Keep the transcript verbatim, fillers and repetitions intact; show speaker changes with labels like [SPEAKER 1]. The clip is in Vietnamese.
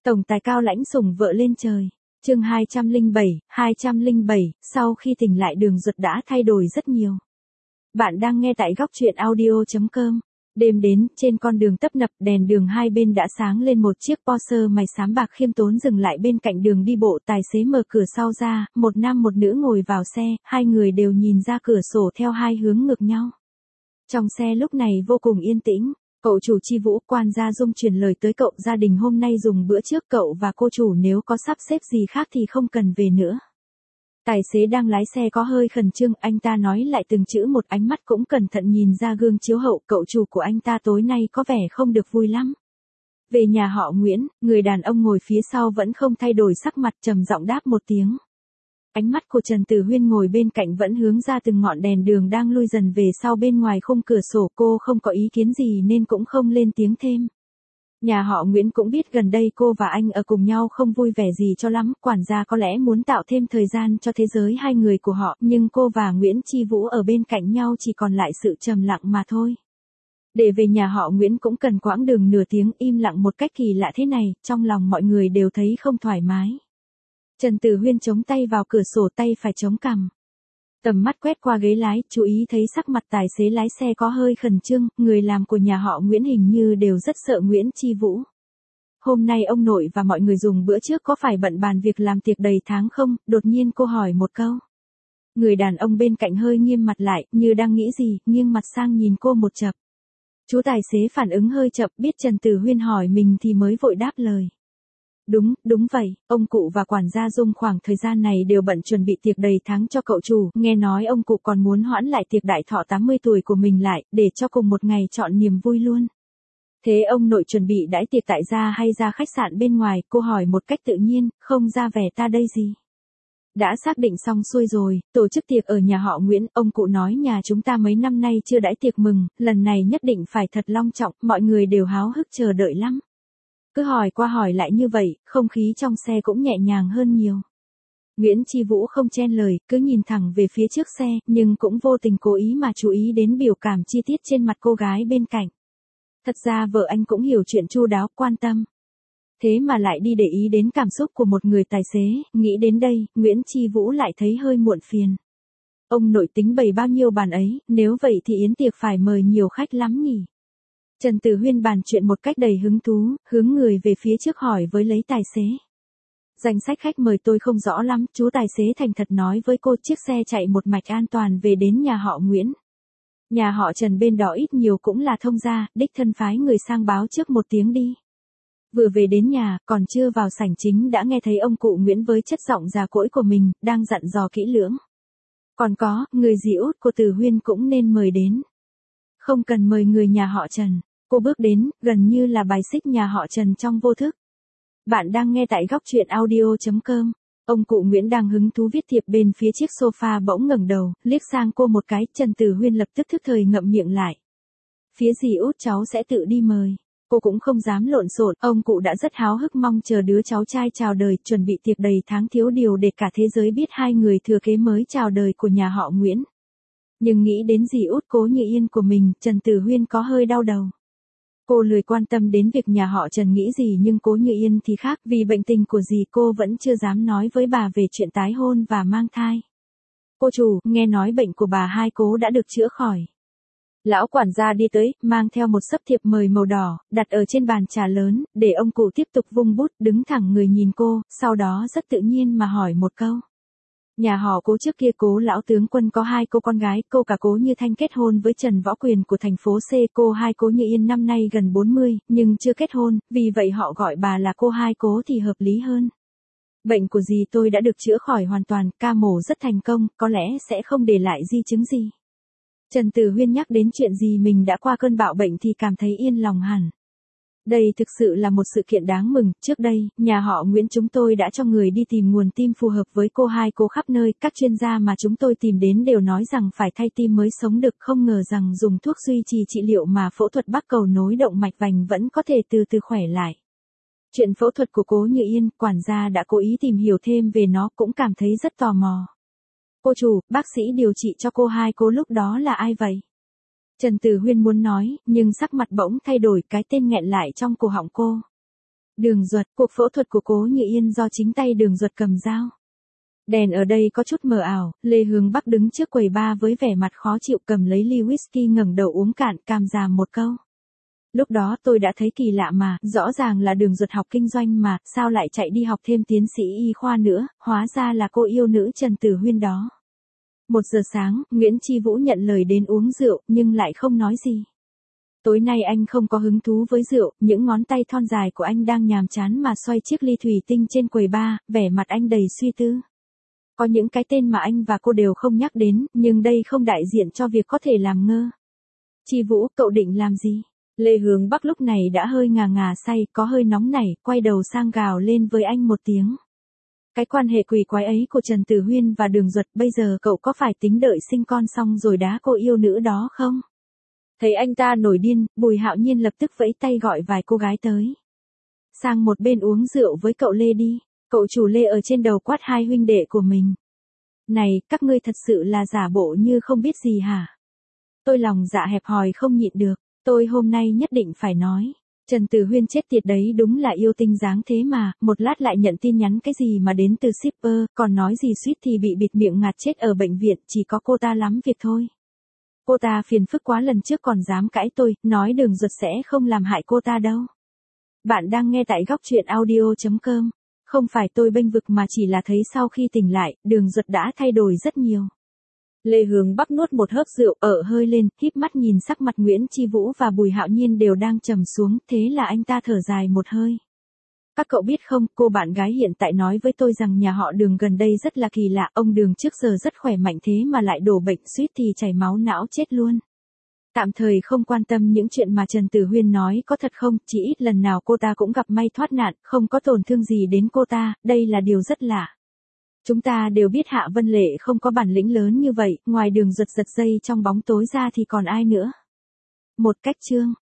[SPEAKER 1] Tổng tài cao lãnh sủng vợ lên trời. Chương hai trăm lẻ bảy, hai trăm lẻ bảy, sau khi tỉnh lại Đường Duật đã thay đổi rất nhiều. Bạn đang nghe tại góc truyện audio chấm com. Đêm đến, trên con đường tấp nập, đèn đường hai bên đã sáng lên, một chiếc Porsche màu xám bạc khiêm tốn dừng lại bên cạnh đường đi bộ, tài xế mở cửa sau ra, một nam một nữ ngồi vào xe, hai người đều nhìn ra cửa sổ theo hai hướng ngược nhau. Trong xe lúc này vô cùng yên tĩnh. Cậu chủ Chi Vũ, quan gia Dung truyền lời tới cậu, gia đình hôm nay dùng bữa trước, cậu và cô chủ nếu có sắp xếp gì khác thì không cần về nữa. Tài xế đang lái xe có hơi khẩn trương, anh ta nói lại từng chữ một, ánh mắt cũng cẩn thận nhìn ra gương chiếu hậu, cậu chủ của anh ta tối nay có vẻ không được vui lắm. Về nhà họ Nguyễn, người đàn ông ngồi phía sau vẫn không thay đổi sắc mặt, trầm giọng đáp một tiếng. Ánh mắt của Trần Tử Huyên ngồi bên cạnh vẫn hướng ra từng ngọn đèn đường đang lui dần về sau bên ngoài khung cửa sổ, cô không có ý kiến gì nên cũng không lên tiếng thêm. Nhà họ Nguyễn cũng biết gần đây cô và anh ở cùng nhau không vui vẻ gì cho lắm, quản gia có lẽ muốn tạo thêm thời gian cho thế giới hai người của họ, nhưng cô và Nguyễn Chi Vũ ở bên cạnh nhau chỉ còn lại sự trầm lặng mà thôi. Để về nhà họ Nguyễn cũng cần quãng đường nửa tiếng, im lặng một cách kỳ lạ thế này, trong lòng mọi người đều thấy không thoải mái. Trần Tử Huyên chống tay vào cửa sổ, tay phải chống cằm. Tầm mắt quét qua ghế lái, chú ý thấy sắc mặt tài xế lái xe có hơi khẩn trương, người làm của nhà họ Nguyễn hình như đều rất sợ Nguyễn Chi Vũ. Hôm nay ông nội và mọi người dùng bữa trước có phải bận bàn việc làm tiệc đầy tháng không? Đột nhiên cô hỏi một câu. Người đàn ông bên cạnh hơi nghiêm mặt lại, như đang nghĩ gì, nghiêng mặt sang nhìn cô một chập. Chú tài xế phản ứng hơi chậm, biết Trần Tử Huyên hỏi mình thì mới vội đáp lời. Đúng, đúng vậy, ông cụ và quản gia Dung khoảng thời gian này đều bận chuẩn bị tiệc đầy tháng cho cậu chủ, nghe nói ông cụ còn muốn hoãn lại tiệc đại thọ tám mươi tuổi của mình lại, để cho cùng một ngày chọn niềm vui luôn. Thế ông nội chuẩn bị đãi tiệc tại gia hay ra khách sạn bên ngoài? Cô hỏi một cách tự nhiên, không ra vẻ ta đây gì. Đã xác định xong xuôi rồi, tổ chức tiệc ở nhà họ Nguyễn, ông cụ nói nhà chúng ta mấy năm nay chưa đãi tiệc mừng, lần này nhất định phải thật long trọng, mọi người đều háo hức chờ đợi lắm. Cứ hỏi qua hỏi lại như vậy, không khí trong xe cũng nhẹ nhàng hơn nhiều. Nguyễn Chi Vũ không chen lời, cứ nhìn thẳng về phía trước xe, nhưng cũng vô tình cố ý mà chú ý đến biểu cảm chi tiết trên mặt cô gái bên cạnh. Thật ra vợ anh cũng hiểu chuyện chu đáo, quan tâm. Thế mà lại đi để ý đến cảm xúc của một người tài xế, nghĩ đến đây, Nguyễn Chi Vũ lại thấy hơi muộn phiền. Ông nội tính bày bao nhiêu bàn ấy, nếu vậy thì yến tiệc phải mời nhiều khách lắm nhỉ? Trần Tử Huyên bàn chuyện một cách đầy hứng thú, hướng người về phía trước hỏi với lấy tài xế. Danh sách khách mời tôi không rõ lắm, chú tài xế thành thật nói với cô, chiếc xe chạy một mạch an toàn về đến nhà họ Nguyễn. Nhà họ Trần bên đó ít nhiều cũng là thông gia, đích thân phái người sang báo trước một tiếng đi. Vừa về đến nhà, còn chưa vào sảnh chính đã nghe thấy ông cụ Nguyễn với chất giọng già cỗi của mình, đang dặn dò kỹ lưỡng. Còn có, người dì út của Tử Huyên cũng nên mời đến. Không cần mời người nhà họ Trần. Cô bước đến, gần như là bài xích nhà họ Trần trong vô thức. Bạn đang nghe tại góc truyện audio chấm com. Ông cụ Nguyễn đang hứng thú viết thiệp bên phía chiếc sofa, bỗng ngẩng đầu, liếc sang cô một cái, Trần Tử Huyên lập tức thức thời ngậm miệng lại. Phía dì út cháu sẽ tự đi mời. Cô cũng không dám lộn xộn, ông cụ đã rất háo hức mong chờ đứa cháu trai chào đời, chuẩn bị tiệc đầy tháng thiếu điều để cả thế giới biết hai người thừa kế mới chào đời của nhà họ Nguyễn. Nhưng nghĩ đến dì út Cố Như Yên của mình, Trần Tử Huyên có hơi đau đầu. Cô lười quan tâm đến việc nhà họ Trần nghĩ gì, nhưng Cố Như Yên thì khác, vì bệnh tình của dì cô vẫn chưa dám nói với bà về chuyện tái hôn và mang thai. Cô chủ, nghe nói bệnh của bà hai Cố đã được chữa khỏi. Lão quản gia đi tới, mang theo một xấp thiệp mời màu đỏ, đặt ở trên bàn trà lớn, để ông cụ tiếp tục vung bút, đứng thẳng người nhìn cô, sau đó rất tự nhiên mà hỏi một câu. Nhà họ Cố trước kia Cố lão tướng quân có hai cô con gái, cô cả Cố Như Thanh kết hôn với Trần Võ Quyền của thành phố C, cô hai Cố Như Yên năm nay gần bốn mươi, nhưng chưa kết hôn, vì vậy họ gọi bà là cô hai Cố thì hợp lý hơn. Bệnh của dì tôi đã được chữa khỏi hoàn toàn, ca mổ rất thành công, có lẽ sẽ không để lại di chứng gì. Trần Tử Huyên nhắc đến chuyện gì mình đã qua cơn bạo bệnh thì cảm thấy yên lòng hẳn. Đây thực sự là một sự kiện đáng mừng, trước đây, nhà họ Nguyễn chúng tôi đã cho người đi tìm nguồn tim phù hợp với cô hai Cố khắp nơi, các chuyên gia mà chúng tôi tìm đến đều nói rằng phải thay tim mới sống được, không ngờ rằng dùng thuốc duy trì trị liệu mà phẫu thuật bắc cầu nối động mạch vành vẫn có thể từ từ khỏe lại. Chuyện phẫu thuật của Cố Như Yên, quản gia đã cố ý tìm hiểu thêm về nó, cũng cảm thấy rất tò mò. Cô chủ, bác sĩ điều trị cho cô hai Cố lúc đó là ai vậy? Trần Tử Huyên muốn nói, nhưng sắc mặt bỗng thay đổi, cái tên nghẹn lại trong cổ họng cô. Đường Duật, cuộc phẫu thuật của Cố Như Yên do chính tay Đường Duật cầm dao. Đèn ở đây có chút mờ ảo, Lê Hướng Bắc đứng trước quầy bar với vẻ mặt khó chịu cầm lấy ly whisky ngẩng đầu uống cạn càm ràm một câu. Lúc đó tôi đã thấy kỳ lạ mà, rõ ràng là Đường Duật học kinh doanh mà, sao lại chạy đi học thêm tiến sĩ y khoa nữa, hóa ra là cô yêu nữ Trần Tử Huyên đó. Một giờ sáng, Nguyễn Chi Vũ nhận lời đến uống rượu, nhưng lại không nói gì. Tối nay anh không có hứng thú với rượu, những ngón tay thon dài của anh đang nhàm chán mà xoay chiếc ly thủy tinh trên quầy bar, vẻ mặt anh đầy suy tư. Có những cái tên mà anh và cô đều không nhắc đến, nhưng đây không đại diện cho việc có thể làm ngơ. Chi Vũ, cậu định làm gì? Lê Hướng Bắc lúc này đã hơi ngà ngà say, có hơi nóng nảy, quay đầu sang gào lên với anh một tiếng. Cái quan hệ quỷ quái ấy của Trần Tử Huyên và Đường Duật, bây giờ cậu có phải tính đợi sinh con xong rồi đá cô yêu nữ đó không? Thấy anh ta nổi điên, Bùi Hạo Nhiên lập tức vẫy tay gọi vài cô gái tới. Sang một bên uống rượu với cậu Lê đi. Cậu chủ Lê ở trên đầu quát hai huynh đệ của mình. Này, các ngươi thật sự là giả bộ như không biết gì hả? Tôi lòng dạ hẹp hòi không nhịn được, tôi hôm nay nhất định phải nói. Trần Tử Huyên chết tiệt đấy đúng là yêu tinh dáng thế mà, một lát lại nhận tin nhắn cái gì mà đến từ shipper, còn nói gì suýt thì bị bịt miệng ngạt chết ở bệnh viện, chỉ có cô ta lắm việc thôi. Cô ta phiền phức quá, lần trước còn dám cãi tôi, nói Đường Duật sẽ không làm hại cô ta đâu. Bạn đang nghe tại góc truyện audio chấm com. Không phải tôi bênh vực mà chỉ là thấy sau khi tỉnh lại, Đường Duật đã thay đổi rất nhiều. Lê Hướng Bắc nuốt một hớp rượu, ở hơi lên, híp mắt nhìn sắc mặt Nguyễn Chi Vũ và Bùi Hạo Nhiên đều đang trầm xuống, thế là anh ta thở dài một hơi. Các cậu biết không, cô bạn gái hiện tại nói với tôi rằng nhà họ Đường gần đây rất là kỳ lạ, ông Đường trước giờ rất khỏe mạnh thế mà lại đổ bệnh suýt thì chảy máu não chết luôn. Tạm thời không quan tâm những chuyện mà Trần Tử Huyên nói có thật không, chỉ ít lần nào cô ta cũng gặp may thoát nạn, không có tổn thương gì đến cô ta, đây là điều rất lạ. Chúng ta đều biết Hạ Vân Lệ không có bản lĩnh lớn như vậy, ngoài Đường Duật giật dây trong bóng tối ra thì còn ai nữa. Một cách chương,